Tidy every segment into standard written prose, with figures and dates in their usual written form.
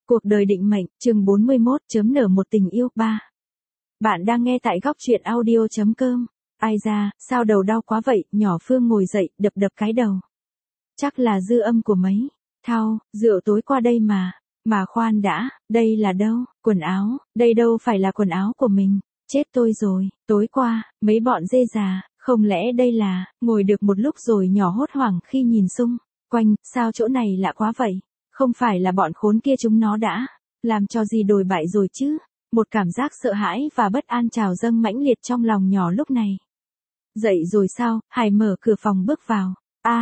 Cuộc đời định mệnh, chương 41, nở một tình yêu 3. Bạn đang nghe tại góc truyện audio.com. Ai da, sao đầu đau quá vậy, nhỏ Phương ngồi dậy, đập đập cái đầu. Chắc là dư âm của mấy thau, rượu tối qua đây mà. Mà khoan đã, đây là đâu, quần áo, đây đâu phải là quần áo của mình. Chết tôi rồi, tối qua, mấy bọn dê già, không lẽ đây là, ngồi được một lúc rồi nhỏ hốt hoảng khi nhìn xung quanh, sao chỗ này lạ quá vậy? Không phải là bọn khốn kia chúng nó đã làm cho gì đồi bại rồi chứ? Một cảm giác sợ hãi và bất an trào dâng mãnh liệt trong lòng nhỏ lúc này. Dậy rồi sao? Hải mở cửa phòng bước vào.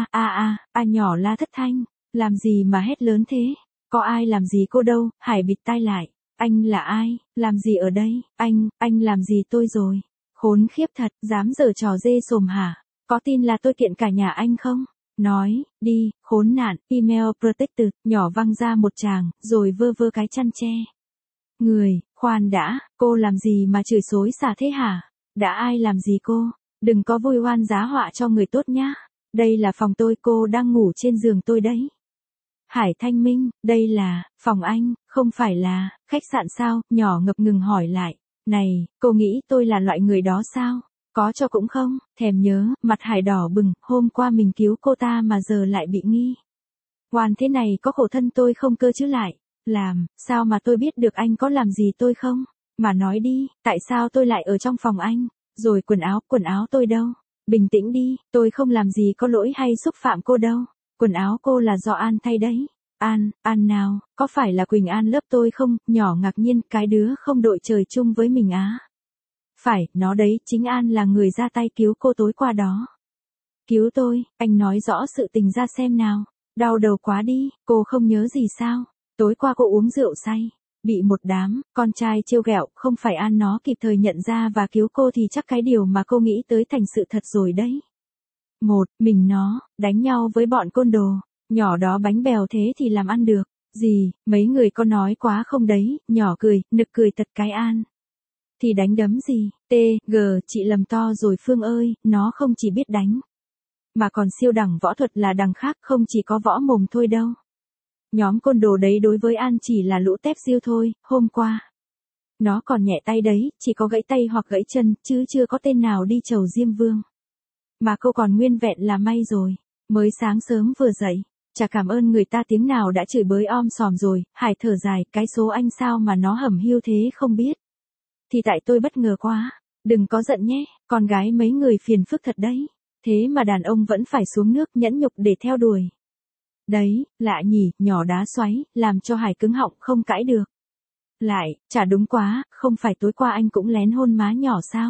Nhỏ la thất thanh. Làm gì mà hét lớn thế? Có ai làm gì cô đâu? Hải bịt tai lại. Anh là ai? Làm gì ở đây? Anh làm gì tôi rồi? Khốn khiếp thật, dám giở trò dê sồm hả? Có tin là tôi kiện cả nhà anh không? Nói, đi, khốn nạn, email protected, nhỏ văng ra một tràng, rồi vơ vơ cái chăn che. Người, khoan đã, cô làm gì mà chửi xối xả thế hả? Đã ai làm gì cô? Đừng có vui oan giá họa cho người tốt nhá. Đây là phòng tôi, cô đang ngủ trên giường tôi đấy. Hải thanh minh, đây là phòng anh, không phải là khách sạn sao? Nhỏ ngập ngừng hỏi lại. Này, cô nghĩ tôi là loại người đó sao? Có cho cũng không, thèm nhớ, mặt Hải đỏ bừng, hôm qua mình cứu cô ta mà giờ lại bị nghi. Oan thế này có khổ thân tôi không cơ chứ lại. Làm, sao mà tôi biết được anh có làm gì tôi không? Mà nói đi, tại sao tôi lại ở trong phòng anh? Rồi quần áo tôi đâu? Bình tĩnh đi, tôi không làm gì có lỗi hay xúc phạm cô đâu. Quần áo cô là do An thay đấy. An nào, có phải là Quỳnh An lớp tôi không? Nhỏ ngạc nhiên, cái đứa không đội trời chung với mình á. Phải, nó đấy, chính An là người ra tay cứu cô tối qua đó. Cứu tôi, anh nói rõ sự tình ra xem nào. Đau đầu quá đi, cô không nhớ gì sao? Tối qua cô uống rượu say, bị một đám con trai trêu ghẹo, không phải An nó kịp thời nhận ra và cứu cô thì chắc cái điều mà cô nghĩ tới thành sự thật rồi đấy. Mình nó, đánh nhau với bọn côn đồ, nhỏ đó bánh bèo thế thì làm ăn được. Gì, mấy người có nói quá không đấy, nhỏ cười, nực cười tật cái An. Thì đánh đấm gì, chị lầm to rồi Phương ơi, nó không chỉ biết đánh. Mà còn siêu đẳng võ thuật là đằng khác, không chỉ có võ mồm thôi đâu. Nhóm côn đồ đấy đối với An chỉ là lũ tép diêu thôi, hôm qua. Nó còn nhẹ tay đấy, chỉ có gãy tay hoặc gãy chân, chứ chưa có tên nào đi chầu Diêm Vương. Mà cô còn nguyên vẹn là may rồi, mới sáng sớm vừa dậy, chả cảm ơn người ta tiếng nào đã chửi bới om sòm rồi. Hải thở dài, cái số anh sao mà nó hẩm hiu thế không biết. Thì tại tôi bất ngờ quá, đừng có giận nhé, con gái mấy người phiền phức thật đấy. Thế mà đàn ông vẫn phải xuống nước nhẫn nhục để theo đuổi. Đấy, lạ nhỉ, nhỏ đá xoáy, làm cho Hải cứng họng không cãi được. Lại, chả đúng quá, không phải tối qua anh cũng lén hôn má nhỏ sao?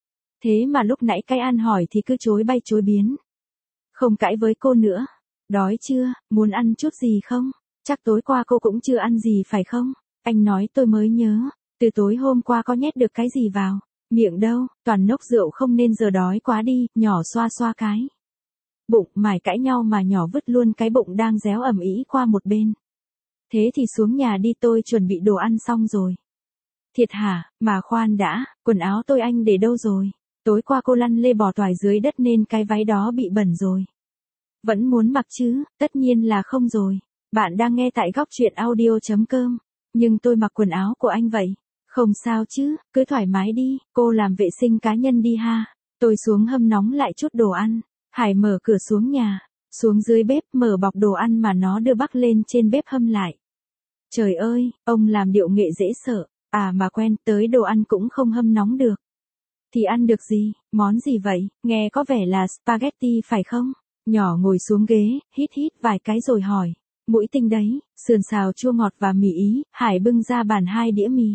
Thế mà lúc nãy cái An hỏi thì cứ chối bay chối biến. Không cãi với cô nữa. Đói chưa, muốn ăn chút gì không? Chắc tối qua cô cũng chưa ăn gì phải không? Anh nói tôi mới nhớ, từ tối hôm qua có nhét được cái gì vào miệng đâu, toàn nốc rượu không nên giờ đói quá đi, nhỏ xoa xoa cái bụng, mải cãi nhau mà nhỏ vứt luôn cái bụng đang réo ầm ĩ qua một bên. Thế thì xuống nhà đi, tôi chuẩn bị đồ ăn xong rồi. Thiệt hả, mà khoan đã, quần áo tôi anh để đâu rồi? Tối qua cô lăn lê bò toài dưới đất nên cái váy đó bị bẩn rồi. Vẫn muốn mặc chứ? Tất nhiên là không rồi. Bạn đang nghe tại góc truyện audio.com. Nhưng tôi mặc quần áo của anh vậy. Không sao chứ, cứ thoải mái đi, cô làm vệ sinh cá nhân đi ha. Tôi xuống hâm nóng lại chút đồ ăn. Hải mở cửa xuống nhà, xuống dưới bếp mở bọc đồ ăn mà nó đưa bắc lên trên bếp hâm lại. Trời ơi, ông làm điệu nghệ dễ sợ, mà quen tới đồ ăn cũng không hâm nóng được. Thì ăn được gì, món gì vậy, nghe có vẻ là spaghetti phải không? Nhỏ ngồi xuống ghế, hít vài cái rồi hỏi. Mũi tinh đấy, sườn xào chua ngọt và mì Ý. Hải bưng ra bàn 2 đĩa mì.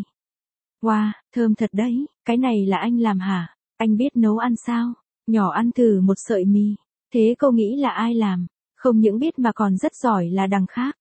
Wow, thơm thật đấy, cái này là anh làm hả? Anh biết nấu ăn sao? Nhỏ ăn thử một sợi mì. Thế cô nghĩ là ai làm? Không những biết mà còn rất giỏi là đằng khác.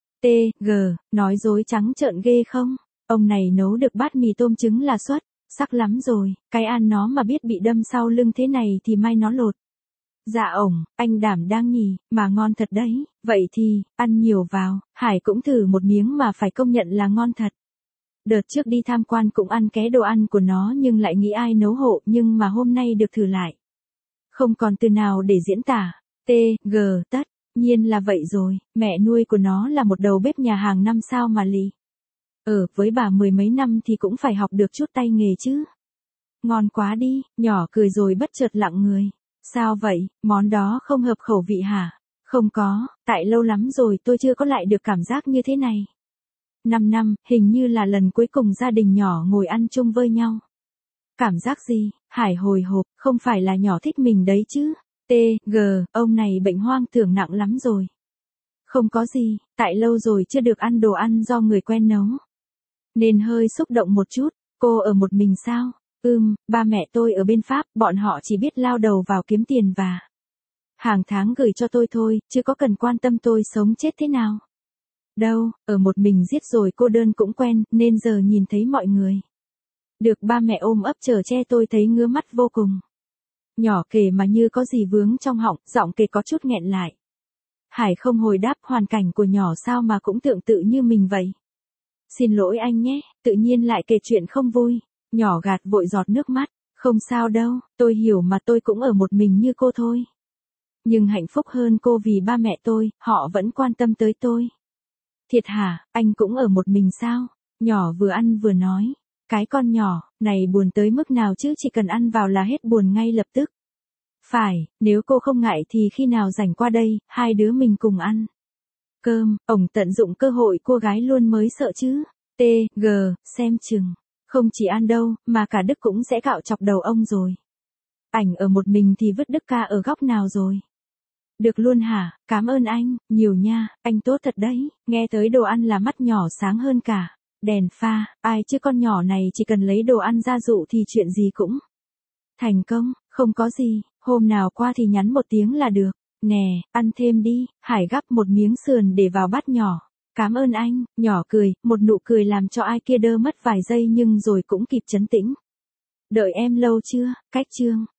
Nói dối trắng trợn ghê không? Ông này nấu được bát mì tôm trứng là xuất sắc lắm rồi, cái An nó mà biết bị đâm sau lưng thế này thì may nó lột. Dạ anh đảm đang nhỉ, mà ngon thật đấy, vậy thì, ăn nhiều vào. Hải cũng thử một miếng mà phải công nhận là ngon thật. Đợt trước đi tham quan cũng ăn ké đồ ăn của nó nhưng lại nghĩ ai nấu hộ, nhưng mà hôm nay được thử lại. Không còn từ nào để diễn tả. Tất nhiên là vậy rồi, mẹ nuôi của nó là một đầu bếp nhà hàng 5 sao mà lì. Với bà 10 mấy năm thì cũng phải học được chút tay nghề chứ. Ngon quá đi, nhỏ cười rồi bất chợt lặng người. Sao vậy, món đó không hợp khẩu vị hả? Không có, tại lâu lắm rồi tôi chưa có lại được cảm giác như thế này. 5 năm, hình như là lần cuối cùng gia đình nhỏ ngồi ăn chung với nhau. Cảm giác gì? Hải hồi hộp, không phải là nhỏ thích mình đấy chứ. Ông này bệnh hoang tưởng nặng lắm rồi. Không có gì, tại lâu rồi chưa được ăn đồ ăn do người quen nấu. Nên hơi xúc động một chút, cô ở một mình sao? Ba mẹ tôi ở bên Pháp, bọn họ chỉ biết lao đầu vào kiếm tiền và hàng tháng gửi cho tôi thôi, chứ có cần quan tâm tôi sống chết thế nào. Đâu, ở một mình giết rồi cô đơn cũng quen, nên giờ nhìn thấy mọi người được ba mẹ ôm ấp chở che tôi thấy ngứa mắt vô cùng. Nhỏ kể mà như có gì vướng trong họng, giọng kể có chút nghẹn lại. Hải không hồi đáp, hoàn cảnh của nhỏ sao mà cũng tương tự như mình vậy. Xin lỗi anh nhé, tự nhiên lại kể chuyện không vui. Nhỏ gạt vội giọt nước mắt. Không sao đâu, tôi hiểu mà, tôi cũng ở một mình như cô thôi. Nhưng hạnh phúc hơn cô vì ba mẹ tôi, họ vẫn quan tâm tới tôi. Thiệt hả, anh cũng ở một mình sao? Nhỏ vừa ăn vừa nói. Cái con nhỏ, này buồn tới mức nào chứ, chỉ cần ăn vào là hết buồn ngay lập tức. Phải, nếu cô không ngại thì khi nào rảnh qua đây, hai đứa mình cùng ăn cơm. Ổng tận dụng cơ hội cua gái luôn mới sợ chứ. Xem chừng. Không chỉ ăn đâu, mà cả Đức cũng sẽ cạo chọc đầu ông rồi. Ảnh ở một mình thì vứt Đức ca ở góc nào rồi? Được luôn hả, cảm ơn anh, nhiều nha, anh tốt thật đấy. Nghe tới đồ ăn là mắt nhỏ sáng hơn cả đèn pha, ai chứ con nhỏ này chỉ cần lấy đồ ăn ra dụ thì chuyện gì cũng thành công, không có gì, hôm nào qua thì nhắn một tiếng là được. Nè, ăn thêm đi. Hải gắp một miếng sườn để vào bát nhỏ. Cảm ơn anh. Nhỏ cười, một nụ cười làm cho ai kia đơ mất vài giây nhưng rồi cũng kịp trấn tĩnh. Đợi em lâu chưa? Cách chương